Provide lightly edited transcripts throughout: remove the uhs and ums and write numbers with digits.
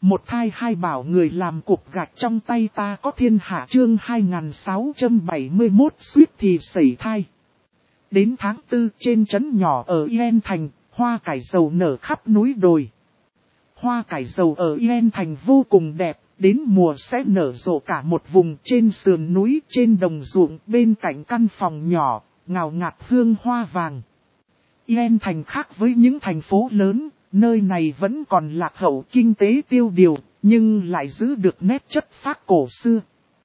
Một thai hai bảo người làm cục gạch trong tay ta có thiên hạ chương 2671 suýt thì sẩy thai. Đến tháng 4 trên trấn nhỏ ở Yên Thành, hoa cải dầu nở khắp núi đồi. Hoa cải dầu ở Yên Thành vô cùng đẹp, đến mùa sẽ nở rộ cả một vùng trên sườn núi, trên đồng ruộng, bên cạnh căn phòng nhỏ, ngào ngạt hương hoa vàng. Yên Thành khác với những thành phố lớn, nơi này vẫn còn lạc hậu kinh tế tiêu điều, nhưng lại giữ được nét chất phác cổ xưa.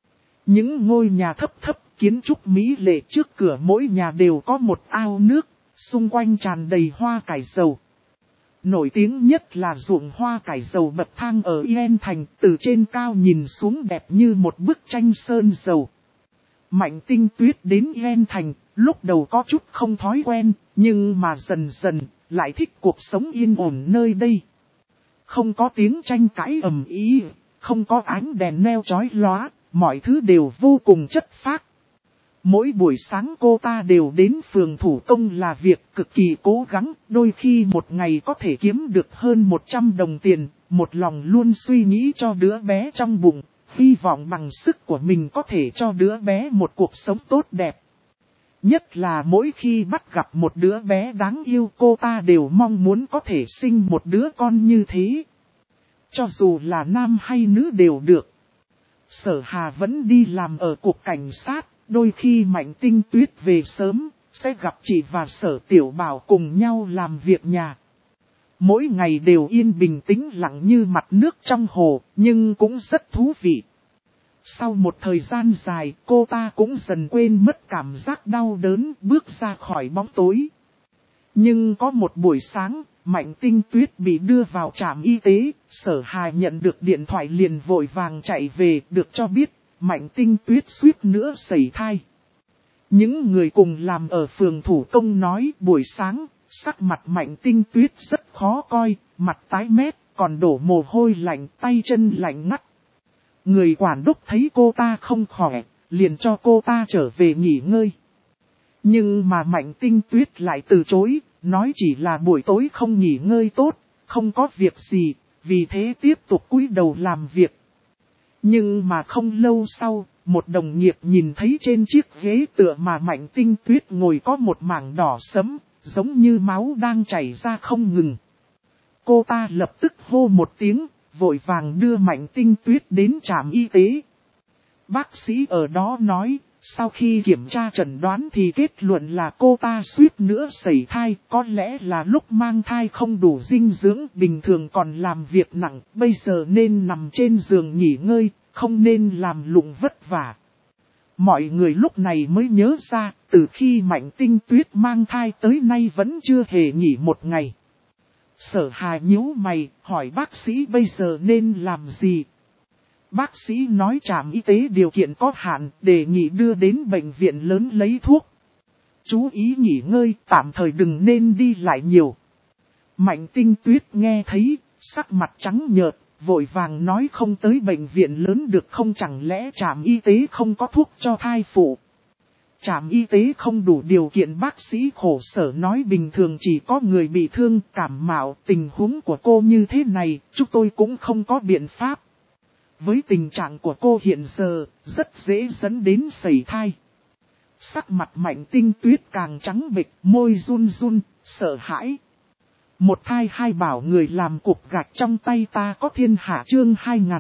Những ngôi nhà thấp thấp, kiến trúc mỹ lệ, trước cửa mỗi nhà đều có một ao nước, xung quanh tràn đầy hoa cải dầu. Nổi tiếng nhất là ruộng hoa cải dầu bậc thang ở Yên Thành, từ trên cao nhìn xuống đẹp như một bức tranh sơn dầu. Mạnh Tinh Tuyết đến Yên Thành, lúc đầu có chút không thói quen, nhưng mà dần dần, lại thích cuộc sống yên ổn nơi đây. Không có tiếng tranh cãi ầm ĩ, không có ánh đèn neo chói lóa, mọi thứ đều vô cùng chất phác. Mỗi buổi sáng cô ta đều đến phường thủ công là việc cực kỳ cố gắng, đôi khi một ngày có thể kiếm được hơn 100 đồng tiền, một lòng luôn suy nghĩ cho đứa bé trong bụng, hy vọng bằng sức của mình có thể cho đứa bé một cuộc sống tốt đẹp. Nhất là mỗi khi bắt gặp một đứa bé đáng yêu, cô ta đều mong muốn có thể sinh một đứa con như thế. Cho dù là nam hay nữ đều được. Sở Hà vẫn đi làm ở cục cảnh sát, đôi khi Mạnh Tinh Tuyết về sớm, sẽ gặp chị và Sở Tiểu Bảo cùng nhau làm việc nhà. Mỗi ngày đều yên bình tĩnh lặng như mặt nước trong hồ, nhưng cũng rất thú vị. Sau một thời gian dài, cô ta cũng dần quên mất cảm giác đau đớn, bước ra khỏi bóng tối. Nhưng có một buổi sáng, Mạnh Tinh Tuyết bị đưa vào trạm y tế, Sở Hà nhận được điện thoại liền vội vàng chạy về, được cho biết, Mạnh Tinh Tuyết suýt nữa sẩy thai. Những người cùng làm ở phường thủ công nói buổi sáng, sắc mặt Mạnh Tinh Tuyết rất khó coi, mặt tái mét, còn đổ mồ hôi lạnh, tay chân lạnh ngắt. Người quản đốc thấy cô ta không khỏe, liền cho cô ta trở về nghỉ ngơi. Nhưng mà Mạnh Tinh Tuyết lại từ chối, nói chỉ là buổi tối không nghỉ ngơi tốt, không có việc gì, vì thế tiếp tục cúi đầu làm việc. Nhưng mà không lâu sau, một đồng nghiệp nhìn thấy trên chiếc ghế tựa mà Mạnh Tinh Tuyết ngồi có một mảng đỏ sẫm, giống như máu đang chảy ra không ngừng. Cô ta lập tức hô một tiếng, vội vàng đưa Mạnh Tinh Tuyết đến trạm y tế. Bác sĩ ở đó nói, sau khi kiểm tra chẩn đoán thì kết luận là cô ta suýt nữa sẩy thai, có lẽ là lúc mang thai không đủ dinh dưỡng, bình thường còn làm việc nặng, bây giờ nên nằm trên giường nghỉ ngơi, không nên làm lụng vất vả. Mọi người lúc này mới nhớ ra, từ khi Mạnh Tinh Tuyết mang thai tới nay vẫn chưa hề nghỉ một ngày. Sở Hà nhíu mày, hỏi bác sĩ bây giờ nên làm gì? Bác sĩ nói trạm y tế điều kiện có hạn, đề nghị đưa đến bệnh viện lớn lấy thuốc. Chú ý nghỉ ngơi, tạm thời đừng nên đi lại nhiều. Mạnh Tinh Tuyết nghe thấy, sắc mặt trắng nhợt, vội vàng nói không tới bệnh viện lớn được không, chẳng lẽ trạm y tế không có thuốc cho thai phụ. Trạm y tế không đủ điều kiện, bác sĩ khổ sở nói bình thường chỉ có người bị thương, cảm mạo, tình huống của cô như thế này, chúng tôi cũng không có biện pháp. Với tình trạng của cô hiện giờ, rất dễ dẫn đến sẩy thai. Sắc mặt Mạnh Tinh Tuyết càng trắng bệch, môi run run, sợ hãi. Một thai hai bảo người làm cục gạch trong tay ta có thiên hạ chương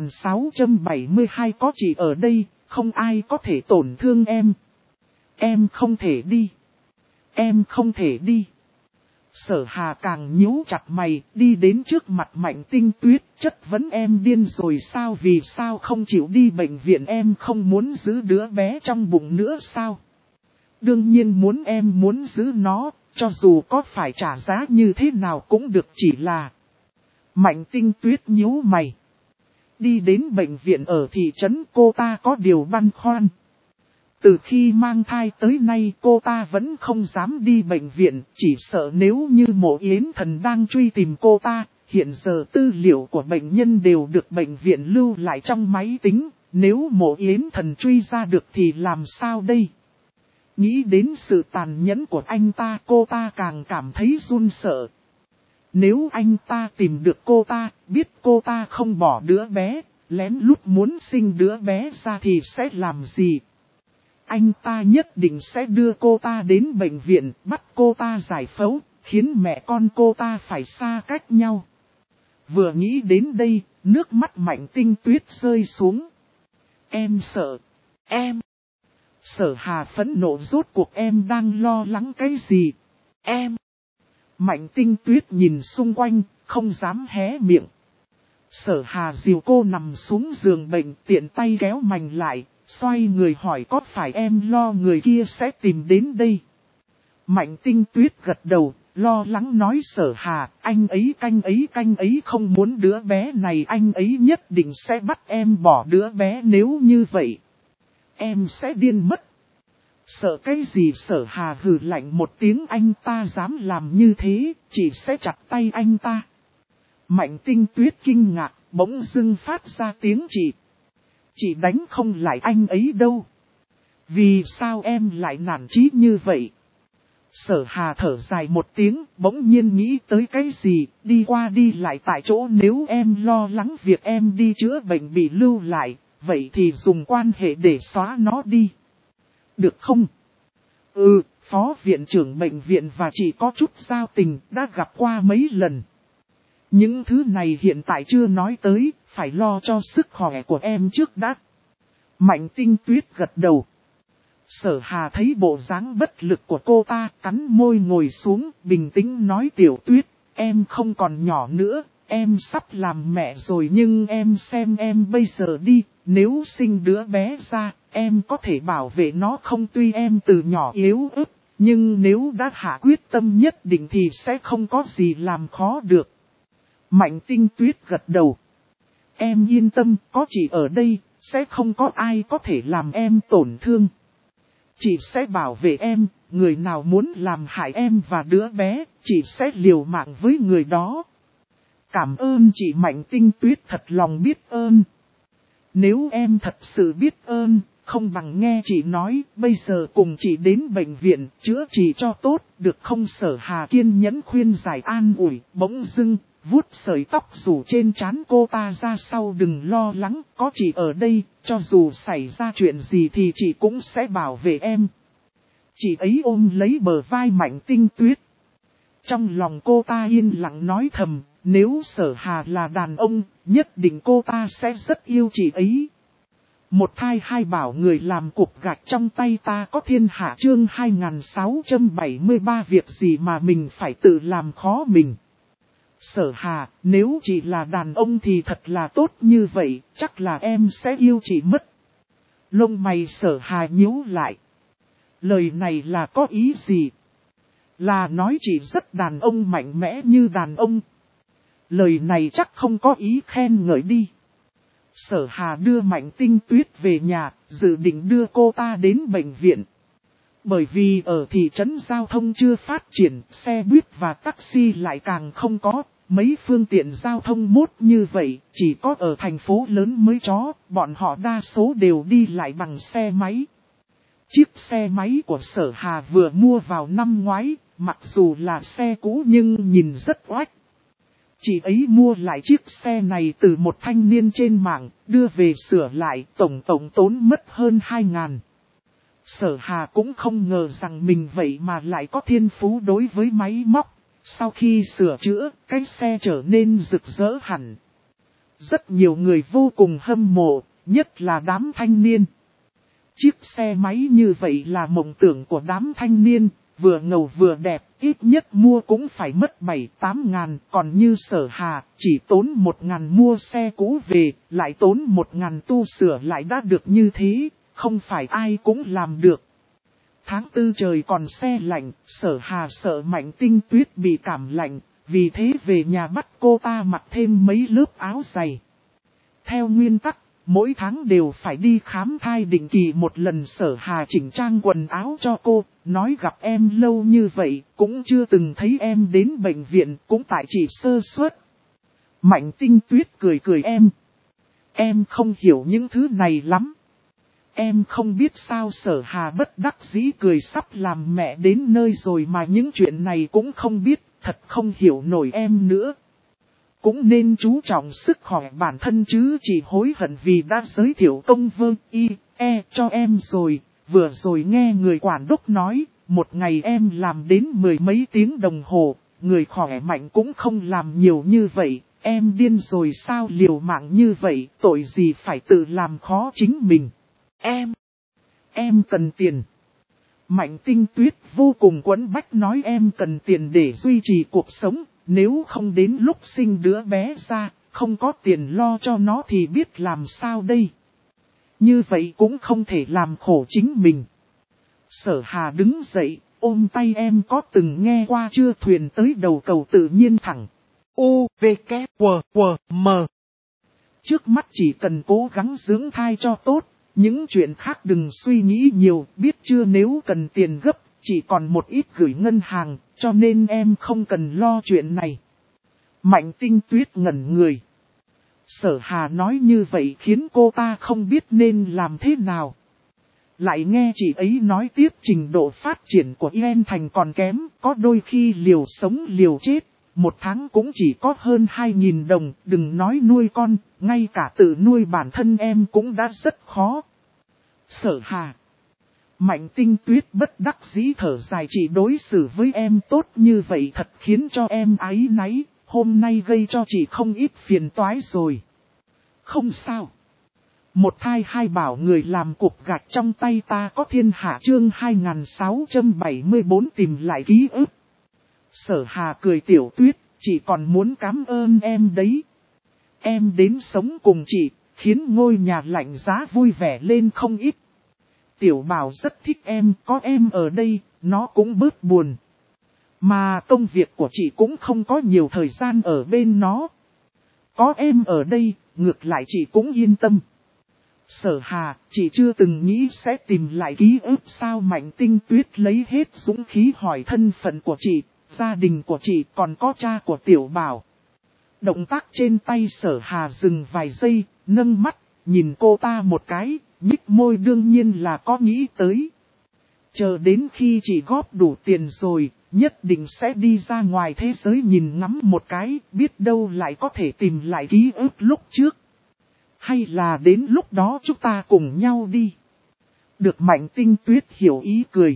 2672 có chị ở đây, không ai có thể tổn thương em. Em không thể đi. Em không thể đi. Sở Hà càng nhíu chặt mày, đi đến trước mặt Mạnh Tinh Tuyết, chất vấn em điên rồi sao, vì sao không chịu đi bệnh viện, em không muốn giữ đứa bé trong bụng nữa sao? Đương nhiên muốn, em muốn giữ nó, cho dù có phải trả giá như thế nào cũng được, chỉ là... Mạnh Tinh Tuyết nhíu mày. Đi đến bệnh viện ở thị trấn, cô ta có điều băn khoăn. Từ khi mang thai tới nay cô ta vẫn không dám đi bệnh viện, chỉ sợ nếu như Mộ Yến Thần đang truy tìm cô ta, hiện giờ tư liệu của bệnh nhân đều được bệnh viện lưu lại trong máy tính, nếu Mộ Yến Thần truy ra được thì làm sao đây? Nghĩ đến sự tàn nhẫn của anh ta, cô ta càng cảm thấy run sợ. Nếu anh ta tìm được cô ta, biết cô ta không bỏ đứa bé, lén lút muốn sinh đứa bé ra thì sẽ làm gì? Anh ta nhất định sẽ đưa cô ta đến bệnh viện, bắt cô ta giải phẫu, khiến mẹ con cô ta phải xa cách nhau. Vừa nghĩ đến đây, nước mắt Mạnh Tinh Tuyết rơi xuống. Em sợ. Em. Sở Hà phẫn nộ, rốt cuộc em đang lo lắng cái gì? Em. Mạnh Tinh Tuyết nhìn xung quanh, không dám hé miệng. Sở Hà dìu cô nằm xuống giường bệnh, tiện tay kéo mành lại, xoay người hỏi có phải em lo người kia sẽ tìm đến đây? Mạnh Tinh Tuyết gật đầu, lo lắng nói Sở Hà, anh ấy không muốn đứa bé này, anh ấy nhất định sẽ bắt em bỏ đứa bé, nếu như vậy em sẽ điên mất. Sợ cái gì? Sở Hà hừ lạnh một tiếng, anh ta dám làm như thế, chỉ sẽ chặt tay anh ta. Mạnh Tinh Tuyết kinh ngạc, bỗng dưng phát ra tiếng chị đánh không lại anh ấy đâu. Vì sao em lại nản chí như vậy? Sở Hà thở dài một tiếng, bỗng nhiên nghĩ tới cái gì, đi qua đi lại tại chỗ, nếu em lo lắng việc em đi chữa bệnh bị lưu lại, vậy thì dùng quan hệ để xóa nó đi. Được không? Phó viện trưởng bệnh viện và chị có chút giao tình, đã gặp qua mấy lần. Những thứ này hiện tại chưa nói tới, phải lo cho sức khỏe của em trước đã. Mạnh Tinh Tuyết gật đầu. Sở Hà thấy bộ dáng bất lực của cô ta, cắn môi ngồi xuống, bình tĩnh nói Tiểu Tuyết, em không còn nhỏ nữa, em sắp làm mẹ rồi, nhưng em xem em bây giờ đi, nếu sinh đứa bé ra, em có thể bảo vệ nó không? Tuy em từ nhỏ yếu ớt, nhưng nếu đã hạ quyết tâm nhất định thì sẽ không có gì làm khó được. Mạnh Tinh Tuyết gật đầu. Em yên tâm, có chị ở đây, sẽ không có ai có thể làm em tổn thương. Chị sẽ bảo vệ em, người nào muốn làm hại em và đứa bé, chị sẽ liều mạng với người đó. Cảm ơn chị. Mạnh Tinh Tuyết thật lòng biết ơn. Nếu em thật sự biết ơn, không bằng nghe chị nói, bây giờ cùng chị đến bệnh viện, chữa trị cho tốt, được không? Sở Hà kiên nhẫn khuyên giải an ủi, bỗng dưng, vuốt sợi tóc rủ trên trán cô ta ra sau, đừng lo lắng, có chị ở đây, cho dù xảy ra chuyện gì thì chị cũng sẽ bảo vệ em. Chị ấy ôm lấy bờ vai Mạnh Tinh Tuyết. Trong lòng cô ta yên lặng nói thầm, nếu Sở Hà là đàn ông, nhất định cô ta sẽ rất yêu chị ấy. Một thai hai bảo, người làm cục gạch trong tay ta có thiên hạ. Chương 2673, việc gì mà mình phải tự làm khó mình. Sở Hà, nếu chị là đàn ông thì thật là tốt, như vậy, chắc là em sẽ yêu chị mất. Lông mày Sở Hà nhíu lại. Lời này là có ý gì? Là nói chị rất đàn ông, mạnh mẽ như đàn ông. Lời này chắc không có ý khen ngợi đi. Sở Hà đưa Mạnh Tinh Tuyết về nhà, dự định đưa cô ta đến bệnh viện. Bởi vì ở thị trấn giao thông chưa phát triển, xe buýt và taxi lại càng không có, mấy phương tiện giao thông mốt như vậy, chỉ có ở thành phố lớn mới có, bọn họ đa số đều đi lại bằng xe máy. Chiếc xe máy của Sở Hà vừa mua vào năm ngoái, mặc dù là xe cũ nhưng nhìn rất oách. Chị ấy mua lại chiếc xe này từ một thanh niên trên mạng, đưa về sửa lại, tổng tốn mất hơn 2.000. Sở Hà cũng không ngờ rằng mình vậy mà lại có thiên phú đối với máy móc. Sau khi sửa chữa, cái xe trở nên rực rỡ hẳn. Rất nhiều người vô cùng hâm mộ, nhất là đám thanh niên. Chiếc xe máy như vậy là mộng tưởng của đám thanh niên, vừa ngầu vừa đẹp, ít nhất mua cũng phải mất 7-8 ngàn, còn như Sở Hà, chỉ tốn 1.000 mua xe cũ về, lại tốn 1.000 tu sửa lại đã được như thế, không phải ai cũng làm được. Tháng 4 trời còn se lạnh, Sở Hà sợ Mạnh Tinh Tuyết bị cảm lạnh, vì thế về nhà bắt cô ta mặc thêm mấy lớp áo dày. Theo nguyên tắc, mỗi tháng đều phải đi khám thai định kỳ một lần. Sở Hà chỉnh trang quần áo cho cô, nói gặp em lâu như vậy, cũng chưa từng thấy em đến bệnh viện, cũng tại chỉ sơ suất. Mạnh Tinh Tuyết cười cười, em không hiểu những thứ này lắm. Em không biết sao? Sở Hà bất đắc dĩ cười, sắp làm mẹ đến nơi rồi mà những chuyện này cũng không biết, thật không hiểu nổi em nữa. Cũng nên chú trọng sức khỏe bản thân chứ, chị hối hận vì đã giới thiệu công vơ cho em rồi. Vừa rồi nghe người quản đốc nói, một ngày em làm đến 10 mấy tiếng đồng hồ, người khỏe mạnh cũng không làm nhiều như vậy. Em điên rồi sao, liều mạng như vậy, tội gì phải tự làm khó chính mình. Em cần tiền. Mạnh Tinh Tuyết vô cùng quẫn bách nói em cần tiền để duy trì cuộc sống, nếu không đến lúc sinh đứa bé ra, không có tiền lo cho nó thì biết làm sao đây. Như vậy cũng không thể làm khổ chính mình. Sở Hà đứng dậy, ôm tay em có từng nghe qua chưa, thuyền tới đầu cầu tự nhiên thẳng. U, V, K, W, W, M. Trước mắt chỉ cần cố gắng dưỡng thai cho tốt, những chuyện khác đừng suy nghĩ nhiều, biết chưa, nếu cần tiền gấp, chỉ còn một ít gửi ngân hàng, cho nên em không cần lo chuyện này. Mạnh Tinh Tuyết ngẩn người. Sở Hà nói như vậy khiến cô ta không biết nên làm thế nào. Lại nghe chị ấy nói tiếp trình độ phát triển của Yên Thành còn kém, có đôi khi liều sống liều chết, một tháng cũng chỉ có hơn 2.000 đồng, đừng nói nuôi con, ngay cả tự nuôi bản thân em cũng đã rất khó. Sở Hà. Mạnh Tinh Tuyết bất đắc dĩ thở dài, chị đối xử với em tốt như vậy thật khiến cho em áy náy, hôm nay gây cho chị không ít phiền toái rồi. Không sao. Một thai hai bảo người làm cục gạch trong tay ta có thiên hạ chương 2674 tìm lại ký ức. Sở Hà cười, Tiểu Tuyết, chị còn muốn cảm ơn em đấy. Em đến sống cùng chị, khiến ngôi nhà lạnh giá vui vẻ lên không ít. Tiểu Bảo rất thích em, có em ở đây, nó cũng bớt buồn. Mà công việc của chị cũng không có nhiều thời gian ở bên nó. Có em ở đây, ngược lại chị cũng yên tâm. Sở Hà, chị chưa từng nghĩ sẽ tìm lại ký ức sao? Mạnh Tinh Tuyết lấy hết dũng khí hỏi thân phận của chị, gia đình của chị, còn có cha của Tiểu Bảo. Động tác trên tay Sở Hà dừng vài giây, nâng mắt, nhìn cô ta một cái, nhích môi, đương nhiên là có nghĩ tới. Chờ đến khi chị góp đủ tiền rồi, nhất định sẽ đi ra ngoài thế giới nhìn ngắm một cái, biết đâu lại có thể tìm lại ký ức lúc trước. Hay là đến lúc đó chúng ta cùng nhau đi. Được. Mạnh Tinh Tuyết hiểu ý cười.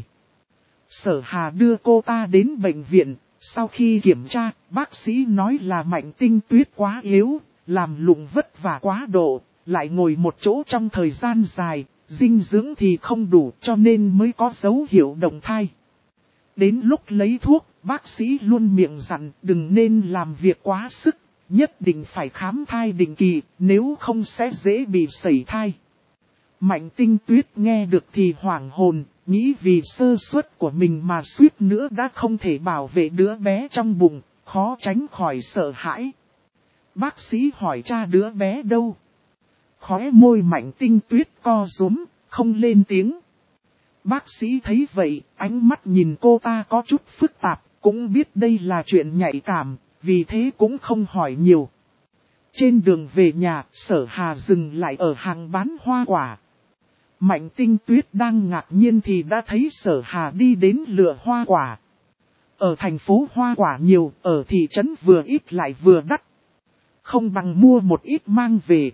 Sở Hà đưa cô ta đến bệnh viện. Sau khi kiểm tra, bác sĩ nói là Mạnh Tinh Tuyết quá yếu, làm lụng vất vả quá độ, lại ngồi một chỗ trong thời gian dài, dinh dưỡng thì không đủ, cho nên mới có dấu hiệu động thai. Đến lúc lấy thuốc, bác sĩ luôn miệng dặn đừng nên làm việc quá sức. Nhất định phải khám thai định kỳ, nếu không sẽ dễ bị sẩy thai. Mạnh Tinh Tuyết nghe được thì hoảng hồn, nghĩ vì sơ suất của mình mà suýt nữa đã không thể bảo vệ đứa bé trong bụng, khó tránh khỏi sợ hãi. Bác sĩ hỏi cha đứa bé đâu? Khóe môi Mạnh Tinh Tuyết co rúm, không lên tiếng. Bác sĩ thấy vậy, ánh mắt nhìn cô ta có chút phức tạp, cũng biết đây là chuyện nhạy cảm. Vì thế cũng không hỏi nhiều. Trên đường về nhà, Sở Hà dừng lại ở hàng bán hoa quả. Mạnh Tinh Tuyết đang ngạc nhiên thì đã thấy Sở Hà đi đến lựa hoa quả. Ở thành phố hoa quả nhiều, ở thị trấn vừa ít lại vừa đắt. Không bằng mua một ít mang về.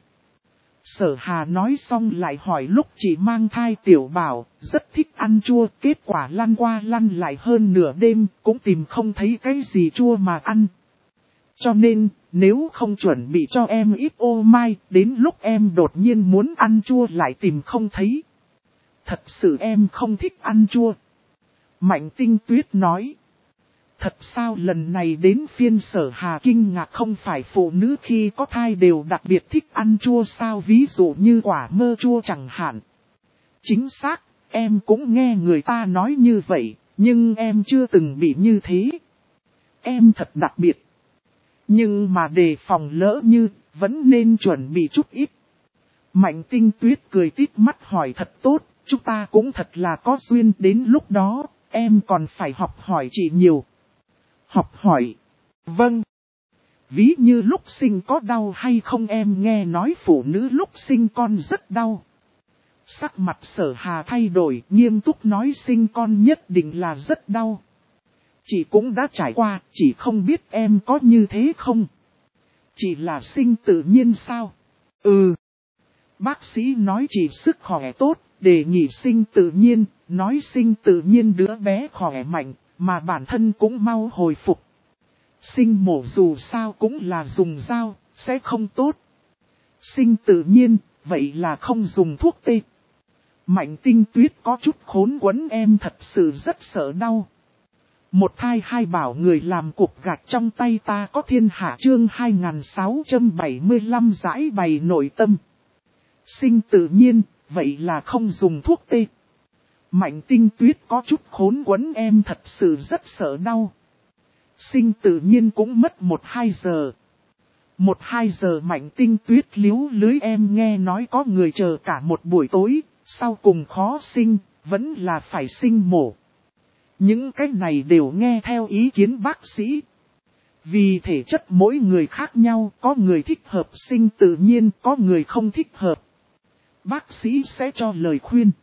Sở Hà nói xong lại hỏi lúc chị mang thai Tiểu Bảo, rất thích ăn chua, kết quả lăn qua lăn lại hơn nửa đêm, cũng tìm không thấy cái gì chua mà ăn. Cho nên, nếu không chuẩn bị cho em ít ô mai, đến lúc em đột nhiên muốn ăn chua lại tìm không thấy. Thật sự em không thích ăn chua. Mạnh Tinh Tuyết nói. Thật sao? Lần này đến phiên Sở Hà kinh ngạc, không phải phụ nữ khi có thai đều đặc biệt thích ăn chua sao, ví dụ như quả mơ chua chẳng hạn. Chính xác, em cũng nghe người ta nói như vậy, nhưng em chưa từng bị như thế. Em thật đặc biệt. Nhưng mà đề phòng lỡ như, vẫn nên chuẩn bị chút ít. Mạnh Tinh Tuyết cười tít mắt hỏi thật tốt, chúng ta cũng thật là có duyên, đến lúc đó, em còn phải học hỏi chị nhiều. Học hỏi? Vâng. Ví như lúc sinh có đau hay không, em nghe nói phụ nữ lúc sinh con rất đau. Sắc mặt Sở Hà thay đổi, nghiêm túc nói sinh con nhất định là rất đau. Chị cũng đã trải qua, chỉ không biết em có như thế không? Chị là sinh tự nhiên sao? Ừ. Bác sĩ nói chị sức khỏe tốt, đề nghị sinh tự nhiên, nói sinh tự nhiên đứa bé khỏe mạnh, mà bản thân cũng mau hồi phục. Sinh mổ dù sao cũng là dùng dao, sẽ không tốt. Sinh tự nhiên, vậy là không dùng thuốc tê. Mạnh Tinh Tuyết có chút khốn quẫn, em thật sự rất sợ đau. Một thai hai bảo người làm cục gạch trong tay ta có thiên hạ chương 2675 giải bày nội tâm. Sinh tự nhiên, vậy là không dùng thuốc tê. Mạnh Tinh Tuyết có chút khốn quẫn, em thật sự rất sợ đau. Sinh tự nhiên cũng mất 1-2 giờ. 1-2 giờ Mạnh Tinh Tuyết liếu lưới, em nghe nói có người chờ cả một buổi tối, sau cùng khó sinh, vẫn là phải sinh mổ. Những cái này đều nghe theo ý kiến bác sĩ. Vì thể chất mỗi người khác nhau, có người thích hợp sinh tự nhiên, có người không thích hợp. Bác sĩ sẽ cho lời khuyên.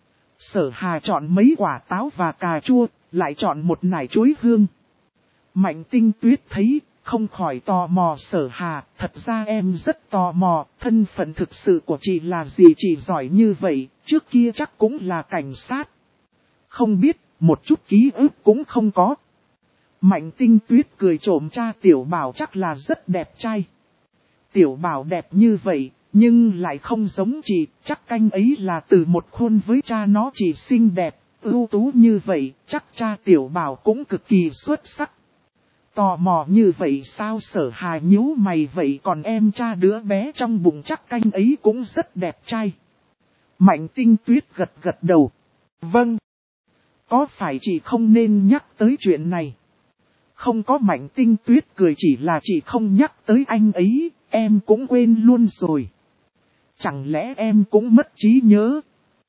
Sở Hà chọn mấy quả táo và cà chua, lại chọn một nải chuối hương. Mạnh Tinh Tuyết thấy, không khỏi tò mò Sở Hà, thật ra em rất tò mò, thân phận thực sự của chị là gì, chị giỏi như vậy, trước kia chắc cũng là cảnh sát. Không biết, một chút ký ức cũng không có. Mạnh Tinh Tuyết cười trộm cha Tiểu Bảo chắc là rất đẹp trai. Tiểu Bảo đẹp như vậy, nhưng lại không giống chị, chắc canh ấy là từ một khuôn với cha nó, chỉ xinh đẹp, ưu tú như vậy, chắc cha Tiểu Bảo cũng cực kỳ xuất sắc. Tò mò như vậy sao? Sở Hà nhíu mày, vậy còn em cha đứa bé trong bụng chắc canh ấy cũng rất đẹp trai. Mạnh Tinh Tuyết gật gật đầu. Vâng. Có phải chị không nên nhắc tới chuyện này? Không có, Mạnh Tinh Tuyết cười, chỉ là chị không nhắc tới anh ấy, em cũng quên luôn rồi. Chẳng lẽ em cũng mất trí nhớ?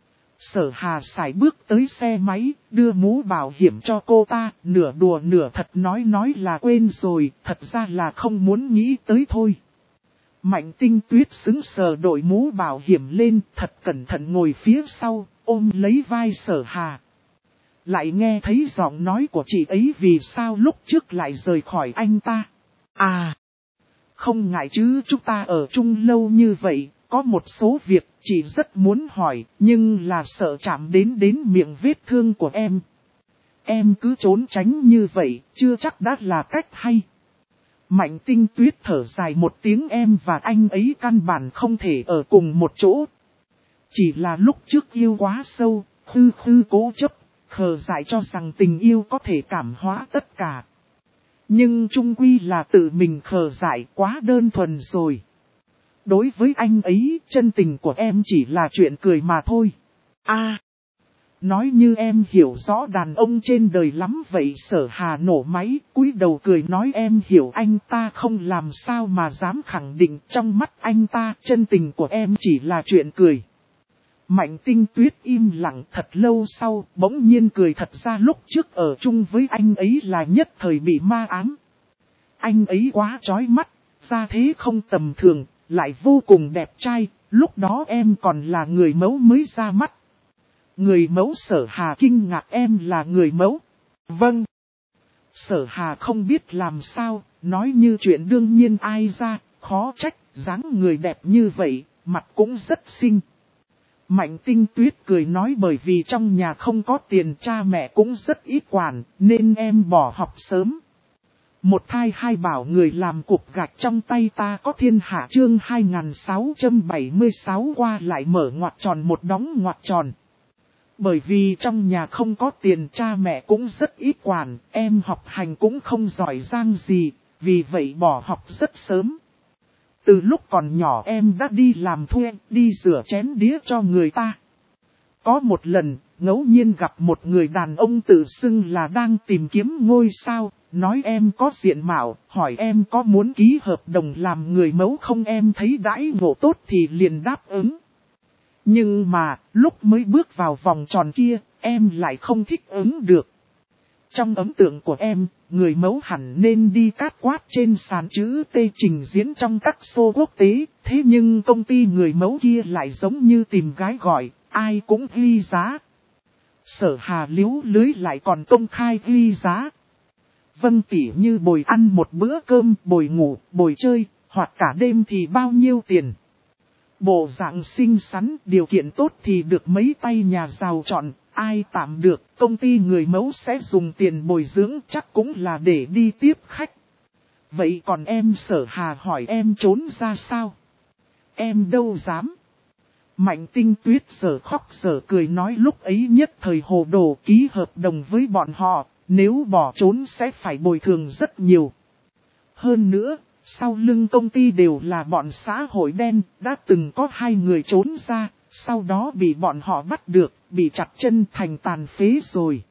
Sở Hà sải bước tới xe máy, đưa mũ bảo hiểm cho cô ta, nửa đùa nửa thật nói là quên rồi, thật ra là không muốn nghĩ tới thôi. Mạnh Tinh Tuyết sững sờ đội mũ bảo hiểm lên, thật cẩn thận ngồi phía sau, ôm lấy vai Sở Hà. Lại nghe thấy giọng nói của chị ấy, vì sao lúc trước lại rời khỏi anh ta. À, không ngại chứ, chúng ta ở chung lâu như vậy, có một số việc chị rất muốn hỏi, nhưng là sợ chạm đến miệng vết thương của em. Em cứ trốn tránh như vậy, chưa chắc đã là cách hay. Mạnh Tinh Tuyết thở dài một tiếng, em và anh ấy căn bản không thể ở cùng một chỗ. Chỉ là lúc trước yêu quá sâu, khư cố chấp, khờ dại cho rằng tình yêu có thể cảm hóa tất cả. Nhưng chung quy là tự mình khờ dại, quá đơn thuần rồi. Đối với anh ấy, chân tình của em chỉ là chuyện cười mà thôi. À, nói như em hiểu rõ đàn ông trên đời lắm vậy. Sở Hà nổ máy, cúi đầu cười nói, em hiểu anh ta không làm sao mà dám khẳng định, trong mắt anh ta, chân tình của em chỉ là chuyện cười. Mạnh Tinh Tuyết im lặng thật lâu sau, bỗng nhiên cười, thật ra lúc trước ở chung với anh ấy là nhất thời bị ma ám. Anh ấy quá chói mắt, ra thế không tầm thường, lại vô cùng đẹp trai, lúc đó em còn là người mẫu mới ra mắt. Người mẫu? Sở Hà kinh ngạc, em là người mẫu? Vâng. Sở Hà không biết làm sao, nói như chuyện đương nhiên, ai ra, khó trách, dáng người đẹp như vậy, mặt cũng rất xinh. Mạnh Tinh Tuyết cười nói, bởi vì trong nhà không có tiền, cha mẹ cũng rất ít quản, nên em bỏ học sớm. Một thai hai bảo người làm cục gạch trong tay ta có thiên hạ chương 2676 qua lại mở ngoặc tròn một đóng ngoặc tròn. Bởi vì trong nhà không có tiền, cha mẹ cũng rất ít quản, em học hành cũng không giỏi giang gì, vì vậy bỏ học rất sớm. Từ lúc còn nhỏ em đã đi làm thuê, đi rửa chén đĩa cho người ta. Có một lần, ngẫu nhiên gặp một người đàn ông tự xưng là đang tìm kiếm ngôi sao, nói em có diện mạo, hỏi em có muốn ký hợp đồng làm người mẫu không, em thấy đãi ngộ tốt thì liền đáp ứng. Nhưng mà, lúc mới bước vào vòng tròn kia, em lại không thích ứng được. Trong ấn tượng của em, người mẫu hẳn nên đi cát quát trên sàn chữ T trình diễn trong các show quốc tế, thế nhưng công ty người mẫu kia lại giống như tìm gái gọi, ai cũng ghi giá. Sở Hà liếu lưới lại còn công khai ghi giá. Vâng, tỉ như bồi ăn một bữa cơm, bồi ngủ, bồi chơi, hoặc cả đêm thì bao nhiêu tiền. Bộ dạng xinh xắn, điều kiện tốt thì được mấy tay nhà giàu chọn, ai tạm được, công ty người mẫu sẽ dùng tiền bồi dưỡng chắc cũng là để đi tiếp khách. Vậy còn em Sở Hà hỏi em trốn ra sao? Em đâu dám. Mạnh Tinh Tuyết giờ khóc giờ cười nói lúc ấy nhất thời hồ đồ ký hợp đồng với bọn họ, nếu bỏ trốn sẽ phải bồi thường rất nhiều. Hơn nữa, sau lưng công ty đều là bọn xã hội đen, đã từng có 2 người trốn ra, sau đó bị bọn họ bắt được, bị chặt chân thành tàn phế rồi.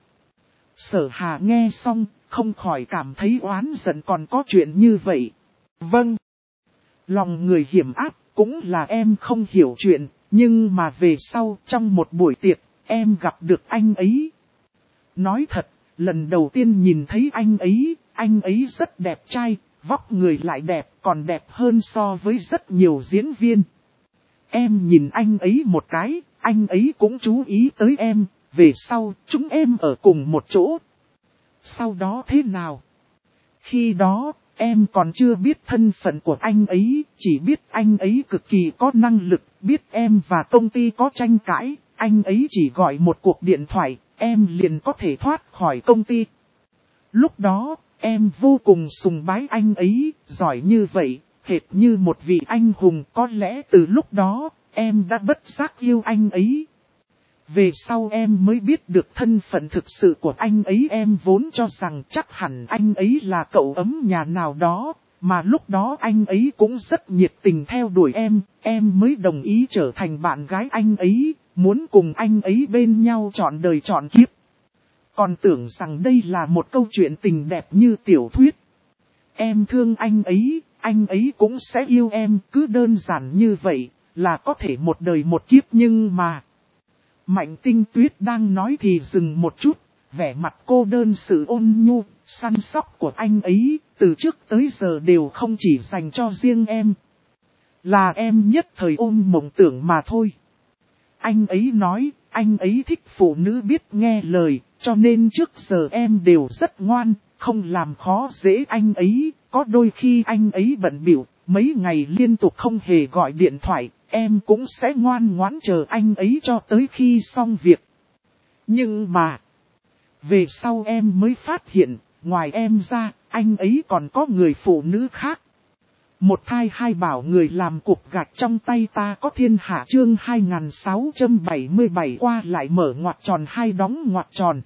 Sở Hà nghe xong, không khỏi cảm thấy oán giận còn có chuyện như vậy. Vâng. Lòng người hiểm ác, cũng là em không hiểu chuyện, nhưng mà về sau trong một buổi tiệc, em gặp được anh ấy. Nói thật, lần đầu tiên nhìn thấy anh ấy rất đẹp trai, vóc người lại đẹp, còn đẹp hơn so với rất nhiều diễn viên. Em nhìn anh ấy một cái, anh ấy cũng chú ý tới em, về sau chúng em ở cùng một chỗ. Sau đó thế nào? Khi đó, em còn chưa biết thân phận của anh ấy, chỉ biết anh ấy cực kỳ có năng lực, biết em và công ty có tranh cãi, anh ấy chỉ gọi một cuộc điện thoại, em liền có thể thoát khỏi công ty. Lúc đó, em vô cùng sùng bái anh ấy, giỏi như vậy, hệt như một vị anh hùng, có lẽ từ lúc đó, em đã bất giác yêu anh ấy. Về sau em mới biết được thân phận thực sự của anh ấy, em vốn cho rằng chắc hẳn anh ấy là cậu ấm nhà nào đó, mà lúc đó anh ấy cũng rất nhiệt tình theo đuổi em mới đồng ý trở thành bạn gái anh ấy, muốn cùng anh ấy bên nhau trọn đời trọn kiếp. Còn tưởng rằng đây là một câu chuyện tình đẹp như tiểu thuyết. Em thương anh ấy cũng sẽ yêu em, cứ đơn giản như vậy, là có thể một đời một kiếp nhưng mà... Mạnh Tinh Tuyết đang nói thì dừng một chút, vẻ mặt cô đơn sự ôn nhu, săn sóc của anh ấy, từ trước tới giờ đều không chỉ dành cho riêng em. Là em nhất thời ôm mộng tưởng mà thôi. Anh ấy nói, anh ấy thích phụ nữ biết nghe lời, cho nên trước giờ em đều rất ngoan, không làm khó dễ anh ấy, có đôi khi anh ấy bận bịu, mấy ngày liên tục không hề gọi điện thoại, em cũng sẽ ngoan ngoãn chờ anh ấy cho tới khi xong việc. Nhưng mà, về sau em mới phát hiện, ngoài em ra, anh ấy còn có người phụ nữ khác. Một thai hai bảo người làm cục gạch trong tay ta có thiên hạ chương 2677 qua lại mở ngoặc tròn hai đóng ngoặc tròn.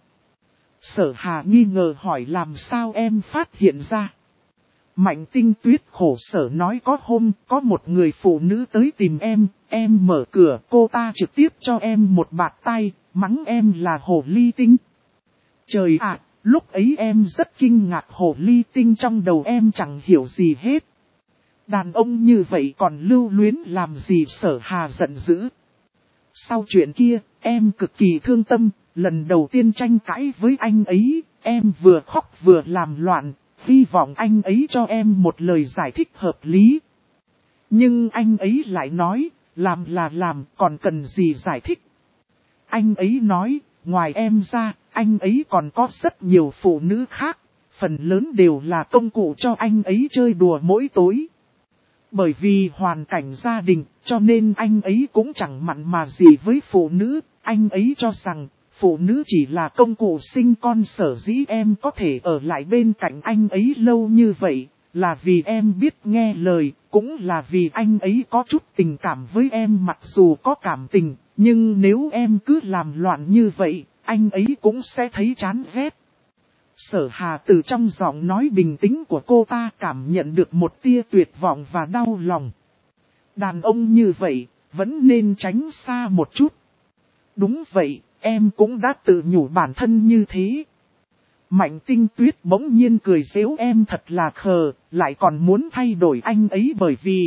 Sở Hà nghi ngờ hỏi làm sao em phát hiện ra. Mạnh Tinh Tuyết khổ sở nói có hôm có một người phụ nữ tới tìm em mở cửa cô ta trực tiếp cho em một bạt tay, mắng em là hồ ly tinh. Trời ạ, lúc ấy em rất kinh ngạc, hồ ly tinh trong đầu em chẳng hiểu gì hết. Đàn ông như vậy còn lưu luyến làm gì, Sở Hà giận dữ. Sau chuyện kia, em cực kỳ thương tâm, lần đầu tiên tranh cãi với anh ấy, em vừa khóc vừa làm loạn, hy vọng anh ấy cho em một lời giải thích hợp lý. Nhưng anh ấy lại nói, làm là làm, còn cần gì giải thích. Anh ấy nói, ngoài em ra, anh ấy còn có rất nhiều phụ nữ khác, phần lớn đều là công cụ cho anh ấy chơi đùa mỗi tối. Bởi vì hoàn cảnh gia đình, cho nên anh ấy cũng chẳng mặn mà gì với phụ nữ, anh ấy cho rằng, phụ nữ chỉ là công cụ sinh con. Sở dĩ em có thể ở lại bên cạnh anh ấy lâu như vậy, là vì em biết nghe lời, cũng là vì anh ấy có chút tình cảm với em. Mặc dù có cảm tình, nhưng nếu em cứ làm loạn như vậy, anh ấy cũng sẽ thấy chán ghét. Sở Hà từ trong giọng nói bình tĩnh của cô ta cảm nhận được một tia tuyệt vọng và đau lòng. Đàn ông như vậy, vẫn nên tránh xa một chút. Đúng vậy, em cũng đã tự nhủ bản thân như thế. Mạnh Tinh Tuyết bỗng nhiên cười giễu em thật là khờ, lại còn muốn thay đổi anh ấy bởi vì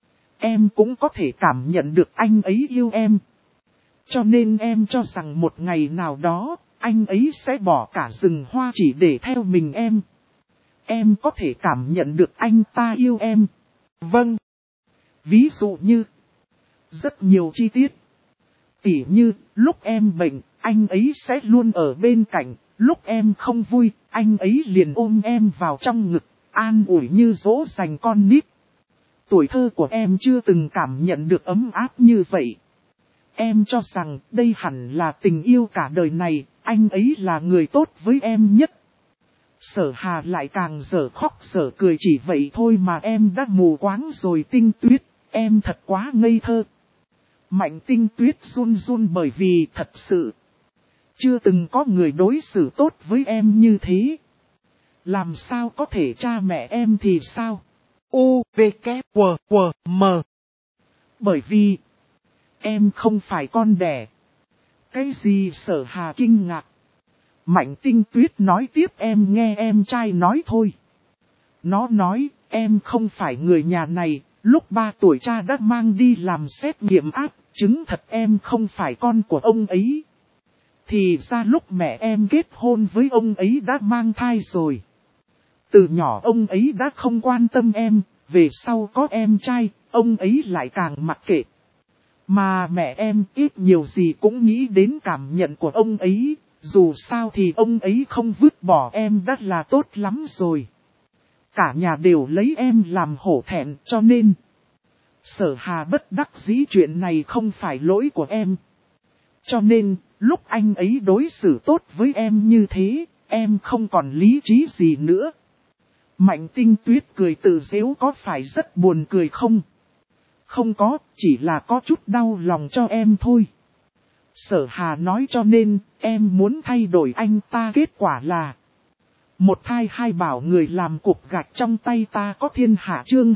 em cũng có thể cảm nhận được anh ấy yêu em. Cho nên em cho rằng một ngày nào đó, anh ấy sẽ bỏ cả rừng hoa chỉ để theo mình em. Em có thể cảm nhận được anh ta yêu em. Vâng. Ví dụ như, rất nhiều chi tiết. Tỉ như, lúc em bệnh, anh ấy sẽ luôn ở bên cạnh, Lúc em không vui, anh ấy liền ôm em vào trong ngực, an ủi như dỗ dành con nít. Tuổi thơ của em chưa từng cảm nhận được ấm áp như vậy. Em cho rằng đây hẳn là tình yêu cả đời này, anh ấy là người tốt với em nhất. Sở Hà lại càng dở khóc dở cười, chỉ vậy thôi mà em đã mù quáng rồi Tinh Tuyết, em thật quá ngây thơ. Mạnh Tinh Tuyết run run bởi vì thật sự chưa từng có người đối xử tốt với em như thế. Làm sao có thể cha mẹ em thì sao? U, V, K, W, W, M. Bởi vì em không phải con đẻ. Cái gì? Sở Hà kinh ngạc. Mạnh Tinh Tuyết nói tiếp, em nghe em trai nói thôi. Nó nói, em không phải người nhà này, lúc 3 tuổi cha đã mang đi làm xét nghiệm áp, chứng thật em không phải con của ông ấy. Thì ra lúc mẹ em kết hôn với ông ấy đã mang thai rồi. Từ nhỏ ông ấy đã không quan tâm em, về sau có em trai, ông ấy lại càng mặc kệ. Mà mẹ em ít nhiều gì cũng nghĩ đến cảm nhận của ông ấy, dù sao thì ông ấy không vứt bỏ em đã là tốt lắm rồi. Cả nhà đều lấy em làm hổ thẹn, cho nên Sở Hà bất đắc dĩ, chuyện này không phải lỗi của em. Cho nên, lúc anh ấy đối xử tốt với em như thế, em không còn lý trí gì nữa. Mạnh Tinh Tuyết cười tự giễu, có phải rất buồn cười không? Không có, chỉ là có chút đau lòng cho em thôi. Sở Hà nói, cho nên, em muốn thay đổi anh ta, kết quả là một thai hai bảo, người làm cục gạch trong tay ta có thiên hạ, chương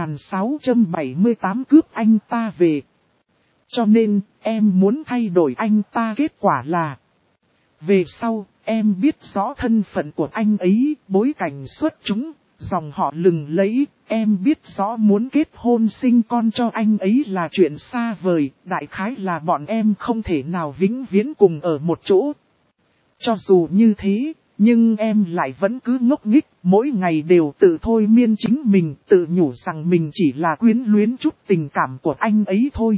2678 cướp anh ta về. Cho nên, em muốn thay đổi anh ta, kết quả là về sau, em biết rõ thân phận của anh ấy, bối cảnh xuất chúng, dòng họ lừng lẫy, em biết rõ muốn kết hôn sinh con cho anh ấy là chuyện xa vời, đại khái là bọn em không thể nào vĩnh viễn cùng ở một chỗ. Cho dù như thế, nhưng em lại vẫn cứ ngốc nghếch, mỗi ngày đều tự thôi miên chính mình, tự nhủ rằng mình chỉ là quyến luyến chút tình cảm của anh ấy thôi.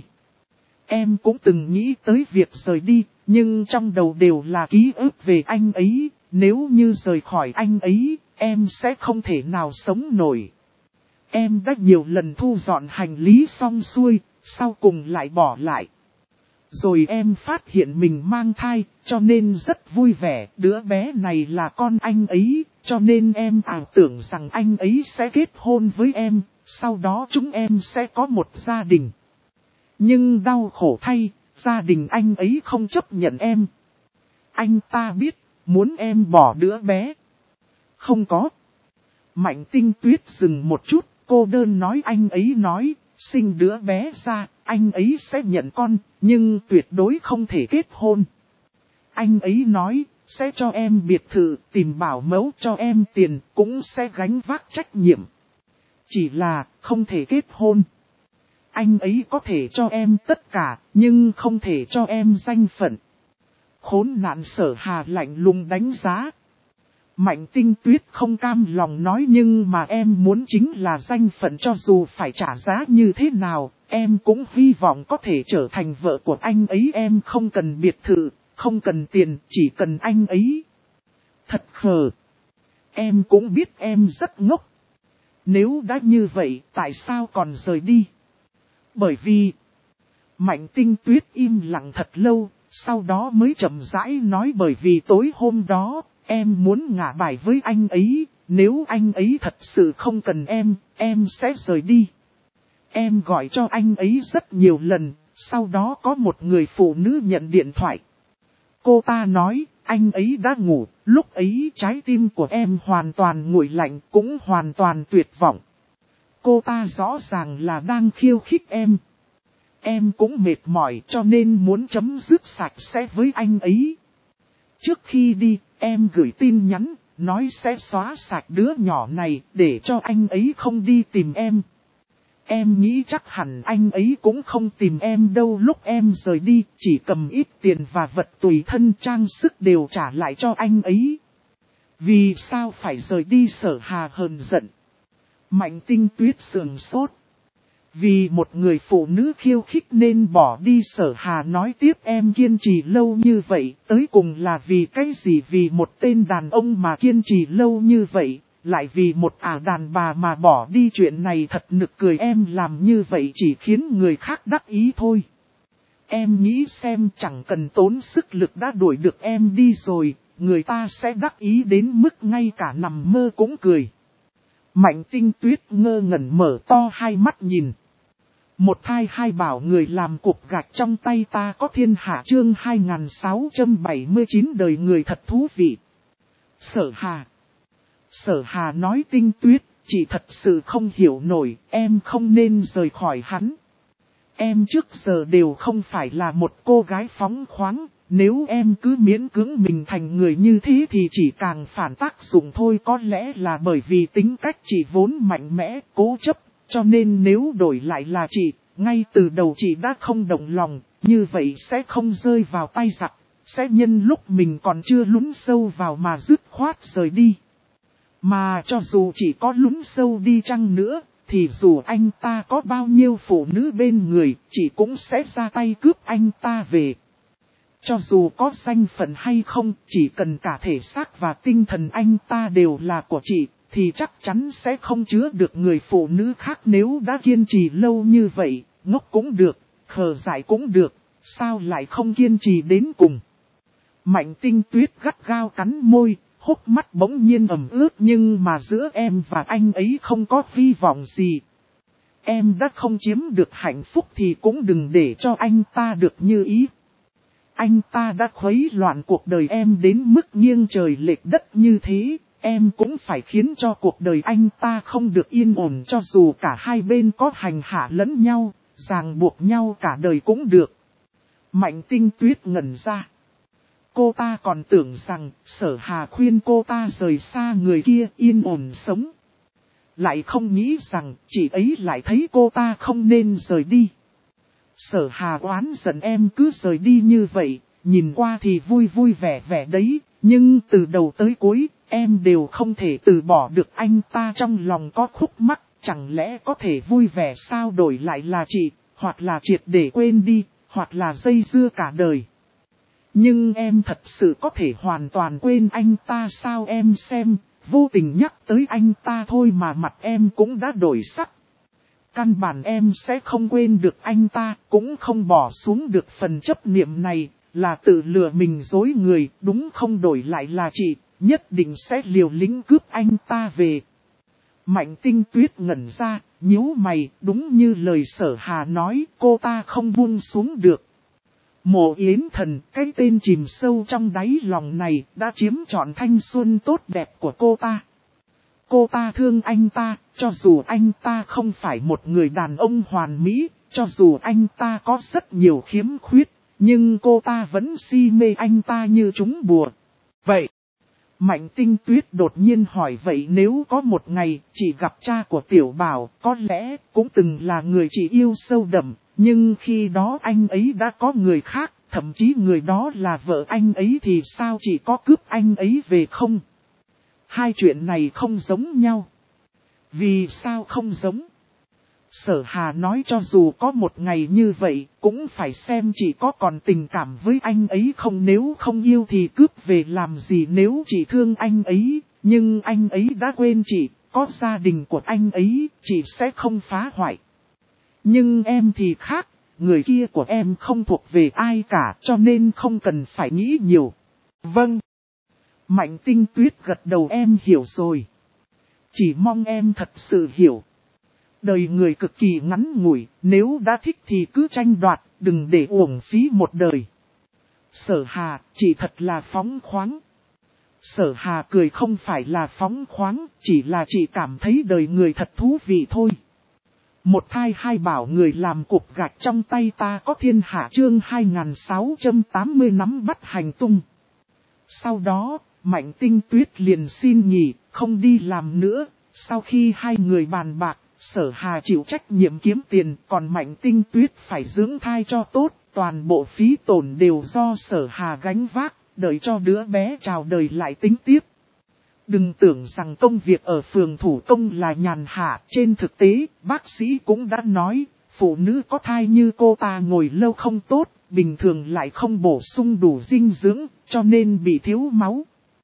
Em cũng từng nghĩ tới việc rời đi, nhưng trong đầu đều là ký ức về anh ấy, nếu như rời khỏi anh ấy, em sẽ không thể nào sống nổi. Em đã nhiều lần thu dọn hành lý xong xuôi, sau cùng lại bỏ lại. Rồi em phát hiện mình mang thai, cho nên rất vui vẻ, đứa bé này là con anh ấy, cho nên em ảo tưởng rằng anh ấy sẽ kết hôn với em, sau đó chúng em sẽ có một gia đình. Nhưng đau khổ thay, gia đình anh ấy không chấp nhận em. Anh ta biết, muốn em bỏ đứa bé. Không có. Mạnh Tinh Tuyết dừng một chút, cô đơn nói, anh ấy nói, sinh đứa bé ra, anh ấy sẽ nhận con, nhưng tuyệt đối không thể kết hôn. Anh ấy nói, sẽ cho em biệt thự, tìm bảo mẫu, cho em tiền, cũng sẽ gánh vác trách nhiệm. Chỉ là, không thể kết hôn. Anh ấy có thể cho em tất cả, nhưng không thể cho em danh phận. Khốn nạn, Sở Hà lạnh lùng đánh giá. Mạnh Tinh Tuyết không cam lòng nói, nhưng mà em muốn chính là danh phận, cho dù phải trả giá như thế nào, em cũng hy vọng có thể trở thành vợ của anh ấy. Em không cần biệt thự, không cần tiền, chỉ cần anh ấy. Thật khờ. Em cũng biết em rất ngốc. Nếu đã như vậy, tại sao còn rời đi? Bởi vì Mạnh Tinh Tuyết im lặng thật lâu, sau đó mới chậm rãi nói, bởi vì tối hôm đó, em muốn ngả bài với anh ấy, nếu anh ấy thật sự không cần em sẽ rời đi. Em gọi cho anh ấy rất nhiều lần, sau đó có một người phụ nữ nhận điện thoại. Cô ta nói, anh ấy đã ngủ, lúc ấy trái tim của em hoàn toàn nguội lạnh, cũng hoàn toàn tuyệt vọng. Cô ta rõ ràng là đang khiêu khích em. Em cũng mệt mỏi, cho nên muốn chấm dứt sạch sẽ với anh ấy. Trước khi đi, em gửi tin nhắn, nói sẽ xóa sạch đứa nhỏ này, để cho anh ấy không đi tìm em. Em nghĩ chắc hẳn anh ấy cũng không tìm em đâu. Lúc em rời đi, chỉ cầm ít tiền và vật tùy thân trang sức đều trả lại cho anh ấy. Vì sao phải rời đi? Sở Hà hờn giận. Mạnh Tinh Tuyết sườn sốt. Vì một người phụ nữ khiêu khích nên bỏ đi. Sở Hà nói tiếp, em kiên trì lâu như vậy, tới cùng là vì cái gì? Vì một tên đàn ông mà kiên trì lâu như vậy, lại vì một đàn bà mà bỏ đi. Chuyện này thật nực cười, em làm như vậy chỉ khiến người khác đắc ý thôi. Em nghĩ xem, chẳng cần tốn sức lực đã đuổi được em đi rồi, người ta sẽ đắc ý đến mức ngay cả nằm mơ cũng cười. Mạnh Tinh Tuyết ngơ ngẩn mở to hai mắt nhìn. Một thai hai bảo người làm cục gạch trong tay ta có thiên hạ chương 2679 đời người thật thú vị. Sở Hà nói, Tinh Tuyết, chị thật sự không hiểu nổi, em không nên rời khỏi hắn. Em trước giờ đều không phải là một cô gái phóng khoáng, nếu em cứ miễn cưỡng mình thành người như thế thì chỉ càng phản tác dụng thôi. Có lẽ là bởi vì tính cách chị vốn mạnh mẽ, cố chấp, cho nên nếu đổi lại là chị, ngay từ đầu chị đã không động lòng, như vậy sẽ không rơi vào tay giặc, sẽ nhân lúc mình còn chưa lún sâu vào mà dứt khoát rời đi. Mà cho dù chị có lún sâu đi chăng nữa, thì dù anh ta có bao nhiêu phụ nữ bên người, chị cũng sẽ ra tay cướp anh ta về. Cho dù có danh phận hay không, chỉ cần cả thể xác và tinh thần anh ta đều là của chị, thì chắc chắn sẽ không chứa được người phụ nữ khác. Nếu đã kiên trì lâu như vậy, ngốc cũng được, khờ dại cũng được, sao lại không kiên trì đến cùng? Mạnh Tinh Tuyết gắt gao cắn môi, hốc mắt bỗng nhiên ẩm ướt, nhưng mà giữa em và anh ấy không có hy vọng gì. Em đã không chiếm được hạnh phúc thì cũng đừng để cho anh ta được như ý. Anh ta đã khuấy loạn cuộc đời em đến mức nghiêng trời lệch đất như thế, em cũng phải khiến cho cuộc đời anh ta không được yên ổn, cho dù cả hai bên có hành hạ lẫn nhau, ràng buộc nhau cả đời cũng được. Mạnh Tinh Tuyết ngẩn ra. Cô ta còn tưởng rằng Sở Hà khuyên cô ta rời xa người kia yên ổn sống. Lại không nghĩ rằng chị ấy lại thấy cô ta không nên rời đi. Sở Hà oán giận, em cứ rời đi như vậy, nhìn qua thì vui vui vẻ vẻ đấy, nhưng từ đầu tới cuối, em đều không thể từ bỏ được anh ta. Trong lòng có khúc mắc, chẳng lẽ có thể vui vẻ sao? Đổi lại là chị, hoặc là triệt để quên đi, hoặc là dây dưa cả đời. Nhưng em thật sự có thể hoàn toàn quên anh ta sao? Em xem, vô tình nhắc tới anh ta thôi mà mặt em cũng đã đổi sắc. Căn bản em sẽ không quên được anh ta, cũng không bỏ xuống được phần chấp niệm này, là tự lừa mình dối người, đúng không? Đổi lại là chị, nhất định sẽ liều lĩnh cướp anh ta về. Mạnh Tinh Tuyết ngẩn ra, nhíu mày, đúng như lời Sở Hà nói, cô ta không buông xuống được. Mộ Yến Thần, cái tên chìm sâu trong đáy lòng này, đã chiếm trọn thanh xuân tốt đẹp của cô ta. Cô ta thương anh ta, cho dù anh ta không phải một người đàn ông hoàn mỹ, cho dù anh ta có rất nhiều khiếm khuyết, nhưng cô ta vẫn si mê anh ta như trúng bùa. Vậy, Mạnh Tinh Tuyết đột nhiên hỏi, vậy nếu có một ngày chị gặp cha của Tiểu Bảo, có lẽ cũng từng là người chị yêu sâu đậm, nhưng khi đó anh ấy đã có người khác, thậm chí người đó là vợ anh ấy, thì sao, chị có cướp anh ấy về không? Hai chuyện này không giống nhau. Vì sao không giống? Sở Hà nói, cho dù có một ngày như vậy, cũng phải xem chị có còn tình cảm với anh ấy không. Nếu không yêu thì cướp về làm gì? Nếu chị thương anh ấy, nhưng anh ấy đã quên chị, có gia đình của anh ấy, chị sẽ không phá hoại. Nhưng em thì khác, người kia của em không thuộc về ai cả, cho nên không cần phải nghĩ nhiều. Vâng. Mạnh Tinh Tuyết gật đầu, em hiểu rồi. Chỉ mong em thật sự hiểu. Đời người cực kỳ ngắn ngủi, nếu đã thích thì cứ tranh đoạt, đừng để uổng phí một đời. Sở Hà, chị thật là phóng khoáng. Sở Hà cười, không phải là phóng khoáng, chỉ là chị cảm thấy đời người thật thú vị thôi. Một thai hai bảo người làm cục gạch trong tay ta có thiên hạ chương 2680 nắm bắt hành tung. Sau đó, Mạnh Tinh Tuyết liền xin nghỉ, không đi làm nữa. Sau khi hai người bàn bạc, Sở Hà chịu trách nhiệm kiếm tiền, còn Mạnh Tinh Tuyết phải dưỡng thai cho tốt, toàn bộ phí tổn đều do Sở Hà gánh vác, đợi cho đứa bé chào đời lại tính tiếp. Đừng tưởng rằng công việc ở phường thủ công là nhàn hạ, trên thực tế, bác sĩ cũng đã nói, phụ nữ có thai như cô ta ngồi lâu không tốt, bình thường lại không bổ sung đủ dinh dưỡng, cho nên bị thiếu máu.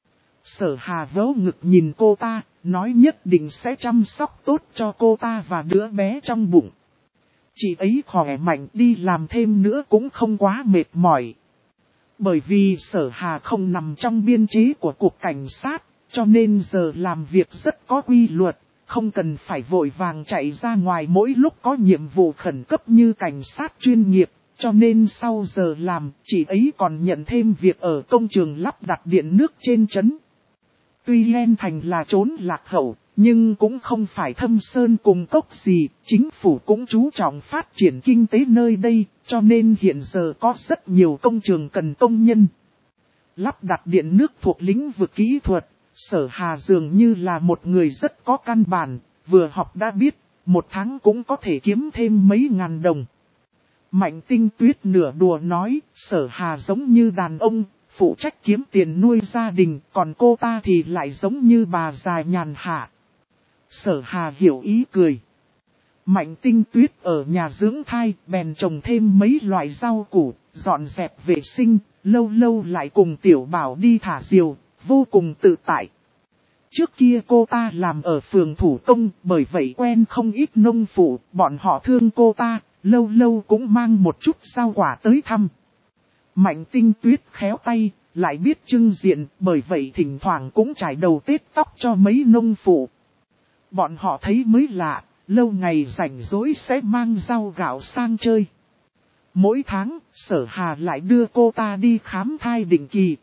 Sở Hà vớ ngực nhìn cô ta, nói nhất định sẽ chăm sóc tốt cho cô ta và đứa bé trong bụng. Chị ấy khỏe mạnh đi làm thêm nữa cũng không quá mệt mỏi. Bởi vì Sở Hà không nằm trong biên chế của Cục Cảnh sát, cho nên giờ làm việc rất có quy luật, không cần phải vội vàng chạy ra ngoài mỗi lúc có nhiệm vụ khẩn cấp như cảnh sát chuyên nghiệp, cho nên sau giờ làm, chị ấy còn nhận thêm việc ở công trường lắp đặt điện nước trên trấn. Tuy Yên Thành là trốn lạc hậu, nhưng cũng không phải thâm sơn cùng cốc gì, chính phủ cũng chú trọng phát triển kinh tế nơi đây, cho nên hiện giờ có rất nhiều công trường cần công nhân. Lắp đặt điện nước thuộc lĩnh vực kỹ thuật, Sở Hà dường như là một người rất có căn bản, vừa học đã biết, một tháng cũng có thể kiếm thêm mấy ngàn đồng. Mạnh Tinh Tuyết nửa đùa nói, Sở Hà giống như đàn ông, phụ trách kiếm tiền nuôi gia đình, còn cô ta thì lại giống như bà già nhàn hạ. Sở Hà hiểu ý cười. Mạnh Tinh Tuyết ở nhà dưỡng thai, bèn trồng thêm mấy loại rau củ, dọn dẹp vệ sinh, lâu lâu lại cùng Tiểu Bảo đi thả diều, vô cùng tự tại. Trước kia cô ta làm ở phường thủ công, bởi vậy quen không ít nông phụ, bọn họ thương cô ta, lâu lâu cũng mang một chút rau quả tới thăm. Mạnh Tinh Tuyết khéo tay, lại biết trưng diện, bởi vậy thỉnh thoảng cũng trải đầu tết tóc cho mấy nông phụ. Bọn họ thấy mới lạ, lâu ngày rảnh rỗi sẽ mang rau gạo sang chơi. Mỗi tháng, Sở Hà lại đưa cô ta đi khám thai định kỳ.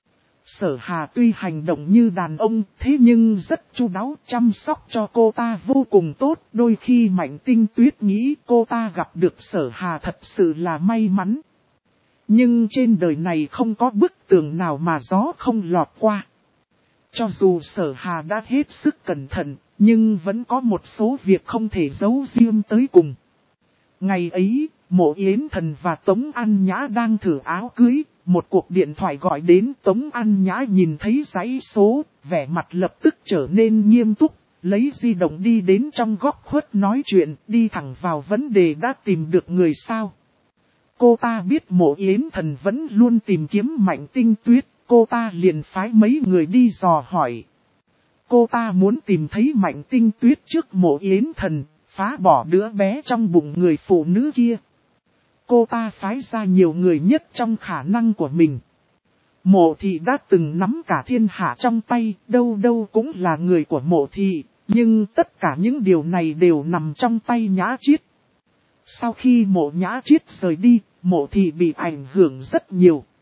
Sở Hà tuy hành động như đàn ông, thế nhưng rất chu đáo chăm sóc cho cô ta vô cùng tốt. Đôi khi Mạnh Tinh Tuyết nghĩ cô ta gặp được Sở Hà thật sự là may mắn. Nhưng trên đời này không có bức tường nào mà gió không lọt qua. Cho dù Sở Hà đã hết sức cẩn thận, nhưng vẫn có một số việc không thể giấu riêng tới cùng. Ngày ấy, Mộ Yến Thần và Tống An Nhã đang thử áo cưới, một cuộc điện thoại gọi đến. Tống An Nhã nhìn thấy dãy số, vẻ mặt lập tức trở nên nghiêm túc, lấy di động đi đến trong góc khuất nói chuyện, đi thẳng vào vấn đề đã tìm được người sao. Cô ta biết Mộ Yến Thần vẫn luôn tìm kiếm Mạnh Tinh Tuyết, cô ta liền phái mấy người đi dò hỏi. Cô ta muốn tìm thấy Mạnh Tinh Tuyết trước Mộ Yến Thần, phá bỏ đứa bé trong bụng người phụ nữ kia. Cô ta phái ra nhiều người nhất trong khả năng của mình. Mộ thị đã từng nắm cả thiên hạ trong tay, đâu đâu cũng là người của Mộ thị, nhưng tất cả những điều này đều nằm trong tay Nhã Chiết. Sau khi Mộ Nhã Chiết rời đi, Mộ thị bị ảnh hưởng rất nhiều.